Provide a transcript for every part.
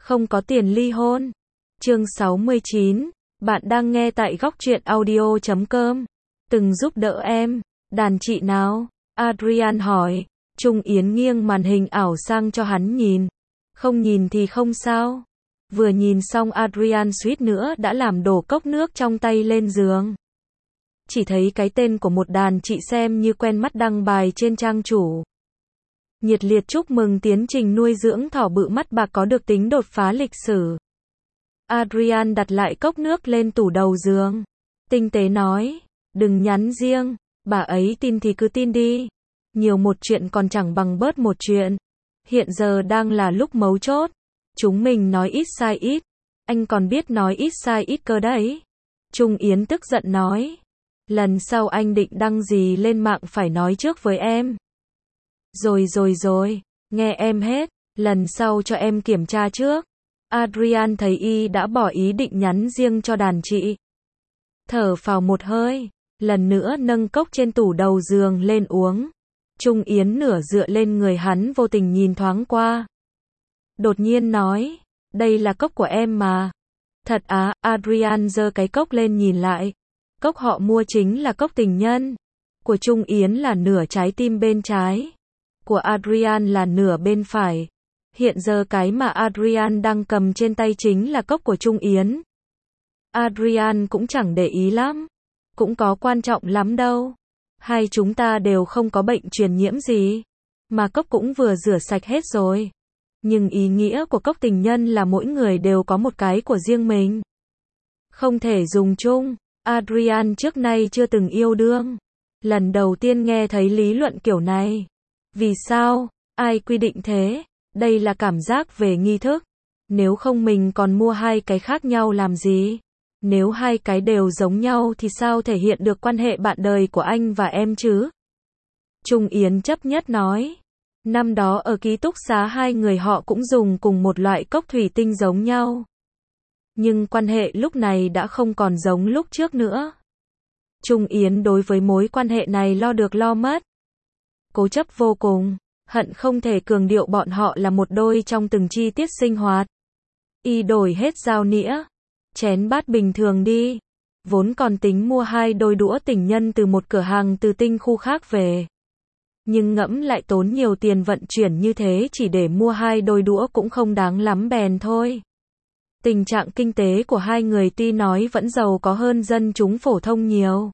Không có tiền ly hôn. Chương 69. Bạn đang nghe tại góc truyện audio.com. Từng giúp đỡ em. Đàn chị nào? Adrian hỏi. Trung Yến nghiêng màn hình ảo sang cho hắn nhìn. Không nhìn thì không sao. Vừa nhìn xong Adrian suýt nữa đã làm đổ cốc nước trong tay lên giường. Chỉ thấy cái tên của một đàn chị xem như quen mắt đăng bài trên trang chủ. Nhiệt liệt chúc mừng tiến trình nuôi dưỡng thỏ bự mắt bạc có được tính đột phá lịch sử. Adrian đặt lại cốc nước lên tủ đầu giường. Tinh tế nói, đừng nhắn riêng, bà ấy tin thì cứ tin đi. Nhiều một chuyện còn chẳng bằng bớt một chuyện. Hiện giờ đang là lúc mấu chốt. Chúng mình nói ít sai ít. Anh còn biết nói ít sai ít cơ đấy. Trung Yến tức giận nói. Lần sau anh định đăng gì lên mạng phải nói trước với em. Rồi, nghe em hết. Lần sau cho em kiểm tra trước. Adrian thấy y đã bỏ ý định nhắn riêng cho đàn chị. Thở phào một hơi. Lần nữa nâng cốc trên tủ đầu giường lên uống. Trung Yến nửa dựa lên người hắn vô tình nhìn thoáng qua. Đột nhiên nói, đây là cốc của em mà. Thật á, Adrian giơ cái cốc lên nhìn lại. Cốc họ mua chính là cốc tình nhân. Của Trung Yến là nửa trái tim bên trái. Của Adrian là nửa bên phải. Hiện giờ cái mà Adrian đang cầm trên tay chính là cốc của Trung Yến. Adrian cũng chẳng để ý lắm. Cũng có quan trọng lắm đâu. Hai chúng ta đều không có bệnh truyền nhiễm gì. Mà cốc cũng vừa rửa sạch hết rồi. Nhưng ý nghĩa của cốc tình nhân là mỗi người đều có một cái của riêng mình. Không thể dùng chung. Adrian trước nay chưa từng yêu đương. Lần đầu tiên nghe thấy lý luận kiểu này. Vì sao? Ai quy định thế? Đây là cảm giác về nghi thức. Nếu không mình còn mua hai cái khác nhau làm gì? Nếu hai cái đều giống nhau thì sao thể hiện được quan hệ bạn đời của anh và em chứ? Trung Yến chấp nhất nói. Năm đó ở ký túc xá hai người họ cũng dùng cùng một loại cốc thủy tinh giống nhau. Nhưng quan hệ lúc này đã không còn giống lúc trước nữa. Trung Yến đối với mối quan hệ này lo được lo mất. Cố chấp vô cùng, hận không thể cường điệu bọn họ là một đôi trong từng chi tiết sinh hoạt. Y đổi hết dao nĩa, chén bát bình thường đi. Vốn còn tính mua hai đôi đũa tình nhân từ một cửa hàng từ tinh khu khác về. Nhưng ngẫm lại tốn nhiều tiền vận chuyển như thế chỉ để mua hai đôi đũa cũng không đáng lắm bèn thôi. Tình trạng kinh tế của hai người tuy nói vẫn giàu có hơn dân chúng phổ thông nhiều.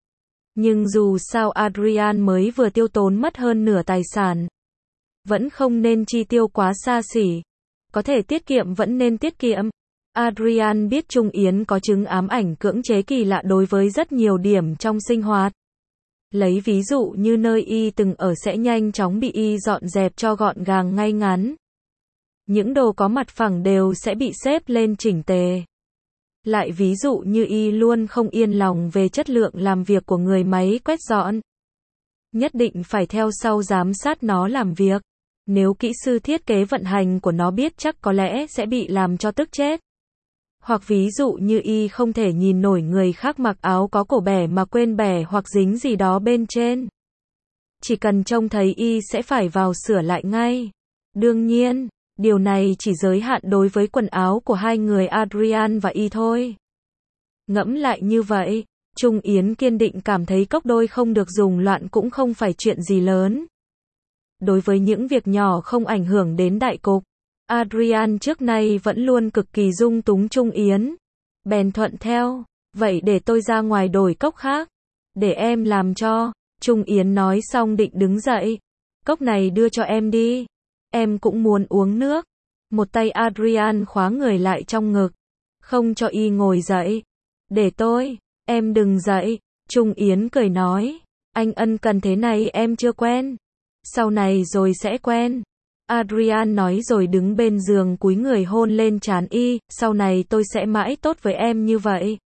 Nhưng dù sao Adrian mới vừa tiêu tốn mất hơn nửa tài sản. Vẫn không nên chi tiêu quá xa xỉ. Có thể tiết kiệm vẫn nên tiết kiệm. Adrian biết Trung Yến có chứng ám ảnh cưỡng chế kỳ lạ đối với rất nhiều điểm trong sinh hoạt. Lấy ví dụ như nơi y từng ở sẽ nhanh chóng bị y dọn dẹp cho gọn gàng ngay ngắn. Những đồ có mặt phẳng đều sẽ bị xếp lên chỉnh tề. Lại ví dụ như y luôn không yên lòng về chất lượng làm việc của người máy quét dọn. Nhất định phải theo sau giám sát nó làm việc. Nếu kỹ sư thiết kế vận hành của nó biết chắc có lẽ sẽ bị làm cho tức chết. Hoặc ví dụ như y không thể nhìn nổi người khác mặc áo có cổ bẻ mà quên bẻ hoặc dính gì đó bên trên. Chỉ cần trông thấy y sẽ phải vào sửa lại ngay. Đương nhiên, điều này chỉ giới hạn đối với quần áo của hai người Adrian và y thôi. Ngẫm lại như vậy, Trung Yến kiên định cảm thấy cốc đôi không được dùng loạn cũng không phải chuyện gì lớn. Đối với những việc nhỏ không ảnh hưởng đến đại cục, Adrian trước nay vẫn luôn cực kỳ dung túng Trung Yến. Bèn thuận theo, vậy để tôi ra ngoài đổi cốc khác. Để em làm cho. Trung Yến nói xong định đứng dậy. Cốc này đưa cho em đi. Em cũng muốn uống nước. Một tay Adrian khóa người lại trong ngực. Không cho y ngồi dậy. Để tôi, em đừng dậy. Trung Yến cười nói. Anh ân cần thế này em chưa quen. Sau này rồi sẽ quen. Adrian nói rồi đứng bên giường cúi người hôn lên trán y. Sau này tôi sẽ mãi tốt với em như vậy.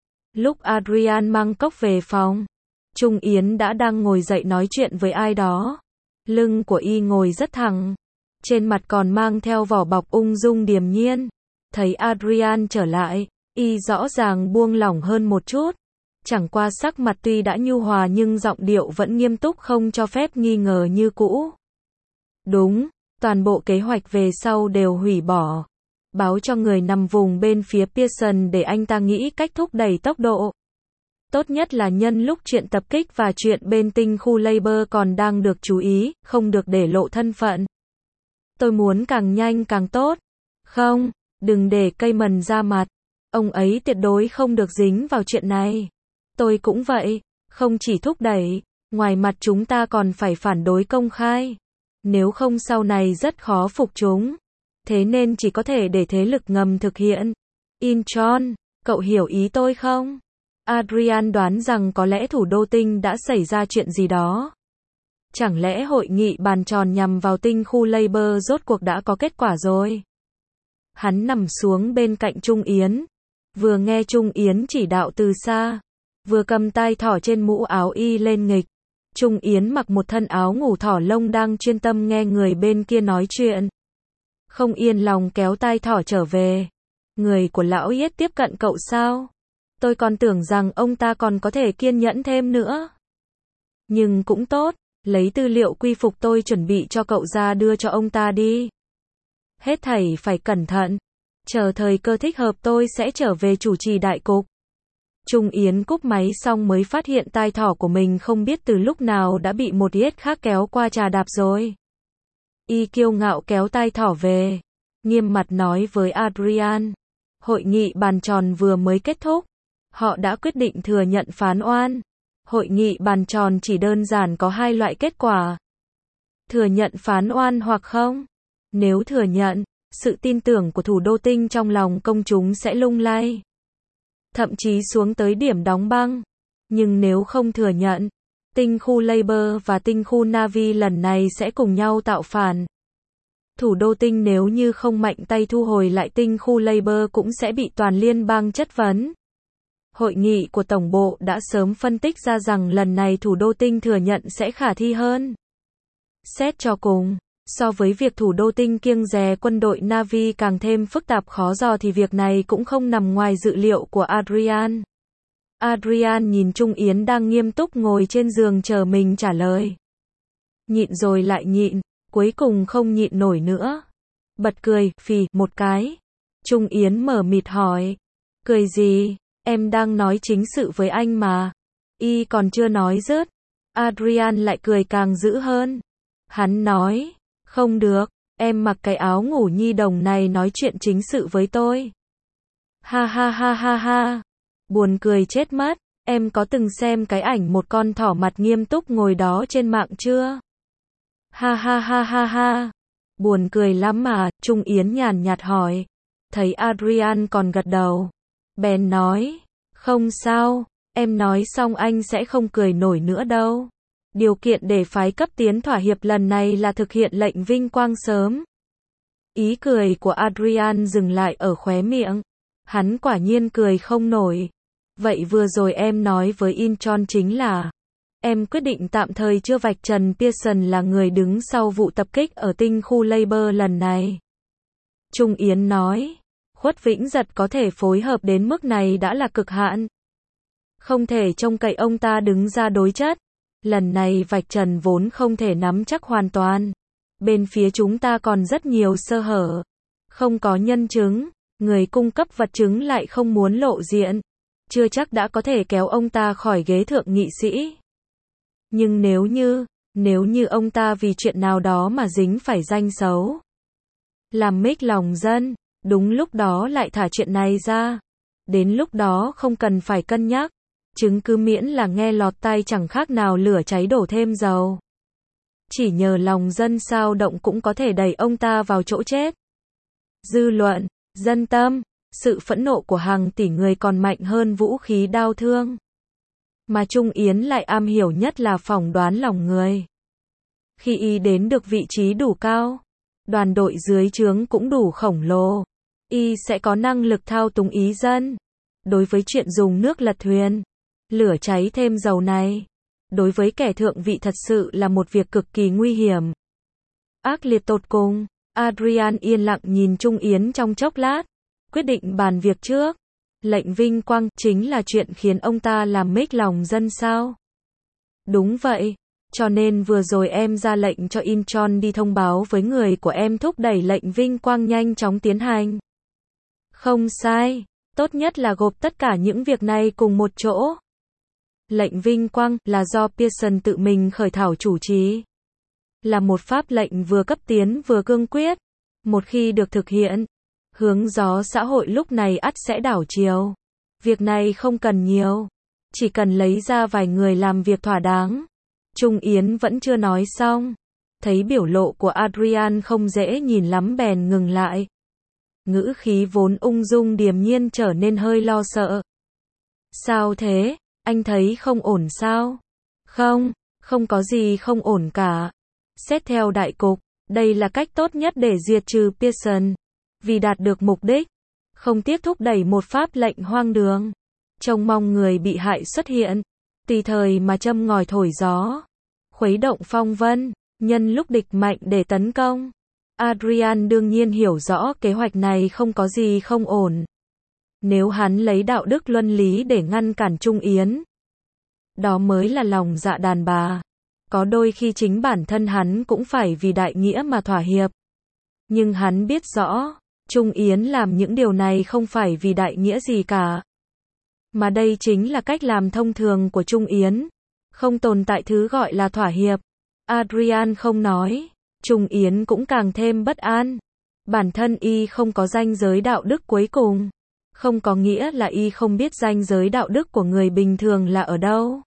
Lúc Adrian mang cốc về phòng, Trung Yến đã đang ngồi dậy nói chuyện với ai đó. Lưng của y ngồi rất thẳng. Trên mặt còn mang theo vỏ bọc ung dung điềm nhiên. Thấy Adrian trở lại, y rõ ràng buông lỏng hơn một chút. Chẳng qua sắc mặt tuy đã nhu hòa nhưng giọng điệu vẫn nghiêm túc không cho phép nghi ngờ như cũ. Đúng, toàn bộ kế hoạch về sau đều hủy bỏ. báo cho người nằm vùng bên phía Pearson để anh ta nghĩ cách thúc đẩy tốc độ. Tốt nhất là nhân lúc chuyện tập kích và chuyện bên tinh khu Labour còn đang được chú ý, không được để lộ thân phận. Tôi muốn càng nhanh càng tốt. Không, đừng để Cayman ra mặt. Ông ấy tuyệt đối không được dính vào chuyện này. Tôi cũng vậy, không chỉ thúc đẩy, ngoài mặt chúng ta còn phải phản đối công khai. Nếu không sau này rất khó phục chúng. Thế nên chỉ có thể để thế lực ngầm thực hiện. Incheon, cậu hiểu ý tôi không? Adrian đoán rằng có lẽ thủ đô tinh đã xảy ra chuyện gì đó. Chẳng lẽ hội nghị bàn tròn nhằm vào tinh khu Labour rốt cuộc đã có kết quả rồi? Hắn nằm xuống bên cạnh Trung Yến, vừa nghe Trung Yến chỉ đạo từ xa, vừa cầm tai thỏ trên mũ áo y lên nghịch. Trung Yến mặc một thân áo ngủ thỏ lông đang chuyên tâm nghe người bên kia nói chuyện. Không yên lòng kéo tai thỏ trở về. Người của lão Yết tiếp cận cậu sao? Tôi còn tưởng rằng ông ta còn có thể kiên nhẫn thêm nữa. Nhưng cũng tốt, lấy tư liệu quy phục tôi chuẩn bị cho cậu ra đưa cho ông ta đi. Hết thảy phải cẩn thận. Chờ thời cơ thích hợp tôi sẽ trở về chủ trì đại cục. Trung Yến cúp máy xong mới phát hiện tai thỏ của mình không biết từ lúc nào đã bị một Yết khác kéo qua trà đạp rồi. Y kiêu ngạo kéo tai thỏ về, nghiêm mặt nói với Adrian. Hội nghị bàn tròn vừa mới kết thúc. Họ đã quyết định thừa nhận phán oan. Hội nghị bàn tròn chỉ đơn giản có hai loại kết quả. Thừa nhận phán oan hoặc không. Nếu thừa nhận, sự tin tưởng của thủ đô tinh trong lòng công chúng sẽ lung lay. Thậm chí xuống tới điểm đóng băng. Nhưng nếu không thừa nhận, tinh khu Labour và tinh khu Navy lần này sẽ cùng nhau tạo phản. Thủ đô tinh nếu như không mạnh tay thu hồi lại tinh khu Labour cũng sẽ bị toàn liên bang chất vấn. Hội nghị của Tổng bộ đã sớm phân tích ra rằng lần này thủ đô tinh thừa nhận sẽ khả thi hơn. Xét cho cùng, so với việc thủ đô tinh kiêng dè quân đội Navy càng thêm phức tạp khó dò thì việc này cũng không nằm ngoài dự liệu của Adrian. Adrian nhìn Trung Yến đang nghiêm túc ngồi trên giường chờ mình trả lời. Nhịn rồi lại nhịn, cuối cùng không nhịn nổi nữa. Bật cười, phì, một cái. Trung Yến mở mịt hỏi. Cười gì? Em đang nói chính sự với anh mà. Y còn chưa nói dứt. Adrian lại cười càng dữ hơn. Hắn nói. Không được, em mặc cái áo ngủ nhi đồng này nói chuyện chính sự với tôi. Ha ha ha ha ha. Buồn cười chết mất. Em có từng xem cái ảnh một con thỏ mặt nghiêm túc ngồi đó trên mạng chưa? Ha ha ha ha ha. Buồn cười lắm mà, Trung Yến nhàn nhạt hỏi. Thấy Adrian còn gật đầu. Bèn nói. Không sao, em nói xong anh sẽ không cười nổi nữa đâu. Điều kiện để phái cấp tiến thỏa hiệp lần này là thực hiện lệnh vinh quang sớm. Ý cười của Adrian dừng lại ở khóe miệng. Hắn quả nhiên cười không nổi. Vậy vừa rồi em nói với Incheon chính là em quyết định tạm thời chưa vạch trần Pearson là người đứng sau vụ tập kích ở tinh khu Labour lần này. Trung Yến nói. Khuất Vĩnh Giật có thể phối hợp đến mức này đã là cực hạn. Không thể trông cậy ông ta đứng ra đối chất. Lần này vạch trần vốn không thể nắm chắc hoàn toàn. Bên phía chúng ta còn rất nhiều sơ hở. Không có nhân chứng, người cung cấp vật chứng lại không muốn lộ diện. Chưa chắc đã có thể kéo ông ta khỏi ghế thượng nghị sĩ. Nhưng nếu như ông ta vì chuyện nào đó mà dính phải danh xấu, làm mếch lòng dân, đúng lúc đó lại thả chuyện này ra. Đến lúc đó không cần phải cân nhắc. Chứng cứ miễn là nghe lọt tai chẳng khác nào lửa cháy đổ thêm dầu. Chỉ nhờ lòng dân sao động cũng có thể đẩy ông ta vào chỗ chết. Dư luận, dân tâm, sự phẫn nộ của hàng tỷ người còn mạnh hơn vũ khí đao thương. Mà Trung Yến lại am hiểu nhất là phỏng đoán lòng người. Khi y đến được vị trí đủ cao, đoàn đội dưới trướng cũng đủ khổng lồ, y sẽ có năng lực thao túng ý dân. Đối với chuyện dùng nước lật thuyền, lửa cháy thêm dầu này, đối với kẻ thượng vị thật sự là một việc cực kỳ nguy hiểm. Ác liệt tột cùng. Adrian yên lặng nhìn Trung Yến trong chốc lát, quyết định bàn việc trước. Lệnh vinh quang chính là chuyện khiến ông ta làm mếch lòng dân sao? Đúng vậy, cho nên vừa rồi em ra lệnh cho Incheon đi thông báo với người của em thúc đẩy lệnh vinh quang nhanh chóng tiến hành. Không sai, tốt nhất là gộp tất cả những việc này cùng một chỗ. Lệnh vinh quang là do Pearson tự mình khởi thảo chủ trì. Là một pháp lệnh vừa cấp tiến vừa cương quyết. Một khi được thực hiện, hướng gió xã hội lúc này ắt sẽ đảo chiều. Việc này không cần nhiều, chỉ cần lấy ra vài người làm việc thỏa đáng. Trung Yến vẫn chưa nói xong. Thấy biểu lộ của Adrian không dễ nhìn lắm bèn ngừng lại. Ngữ khí vốn ung dung điềm nhiên trở nên hơi lo sợ. Sao thế? Anh thấy không ổn sao? Không, không có gì không ổn cả. Xét theo đại cục, đây là cách tốt nhất để diệt trừ Pearson. Vì đạt được mục đích, không tiếc thúc đẩy một pháp lệnh hoang đường. Trông mong người bị hại xuất hiện, tùy thời mà châm ngòi thổi gió, khuấy động phong vân, nhân lúc địch mạnh để tấn công. Adrian đương nhiên hiểu rõ kế hoạch này không có gì không ổn. Nếu hắn lấy đạo đức luân lý để ngăn cản Trung Yến, đó mới là lòng dạ đàn bà. Có đôi khi chính bản thân hắn cũng phải vì đại nghĩa mà thỏa hiệp. Nhưng hắn biết rõ, Trung Yến làm những điều này không phải vì đại nghĩa gì cả. Mà đây chính là cách làm thông thường của Trung Yến. Không tồn tại thứ gọi là thỏa hiệp. Adrian không nói, Trung Yến cũng càng thêm bất an. Bản thân y không có ranh giới đạo đức cuối cùng. Không có nghĩa là y không biết ranh giới đạo đức của người bình thường là ở đâu.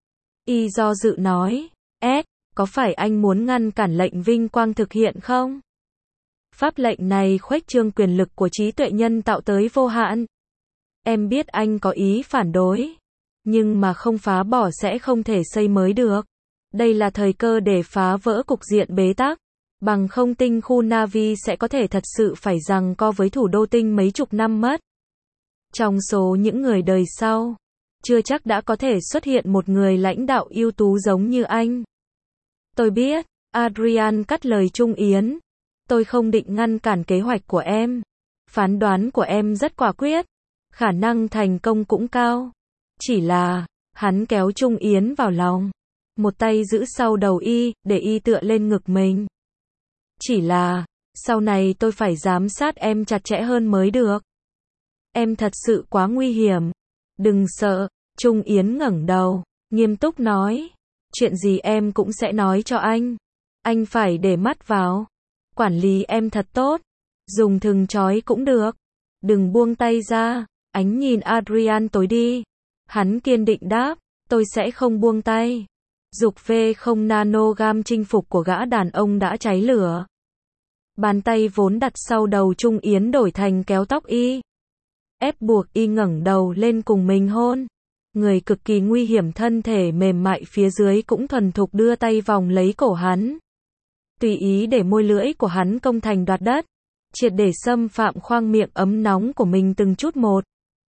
Y do dự nói, có phải anh muốn ngăn cản lệnh vinh quang thực hiện không? Pháp lệnh này khuếch trương quyền lực của trí tuệ nhân tạo tới vô hạn. Em biết anh có ý phản đối, nhưng mà không phá bỏ sẽ không thể xây mới được. Đây là thời cơ để phá vỡ cục diện bế tắc. Bằng không tinh khu Na'vi sẽ có thể thật sự phải giằng co với thủ đô tinh mấy chục năm mất. Trong số những người đời sau, chưa chắc đã có thể xuất hiện một người lãnh đạo ưu tú giống như anh. Tôi biết, Adrian cắt lời Trung Yến. Tôi không định ngăn cản kế hoạch của em. Phán đoán của em rất quả quyết. Khả năng thành công cũng cao. Chỉ là, hắn kéo Trung Yến vào lòng. Một tay giữ sau đầu y, để y tựa lên ngực mình. Chỉ là, sau này tôi phải giám sát em chặt chẽ hơn mới được. Em thật sự quá nguy hiểm. Đừng sợ, Trung Yến ngẩng đầu, nghiêm túc nói. Chuyện gì em cũng sẽ nói cho anh. Anh phải để mắt vào. Quản lý em thật tốt. Dùng thừng trói cũng được. Đừng buông tay ra. Ánh nhìn Adrian tối đi. Hắn kiên định đáp, tôi sẽ không buông tay. Dục V0 nanogam chinh phục của gã đàn ông đã cháy lửa. Bàn tay vốn đặt sau đầu Trung Yến đổi thành kéo tóc y. Ép buộc y ngẩng đầu lên cùng mình hôn. Người cực kỳ nguy hiểm thân thể mềm mại phía dưới cũng thuần thục đưa tay vòng lấy cổ hắn. Tùy ý để môi lưỡi của hắn công thành đoạt đất. Triệt để xâm phạm khoang miệng ấm nóng của mình từng chút một.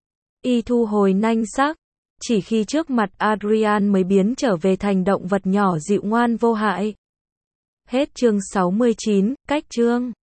Y thu hồi nanh sắc. Chỉ khi trước mặt Adrian mới biến trở về thành động vật nhỏ dịu ngoan vô hại. Hết chương 69, cách chương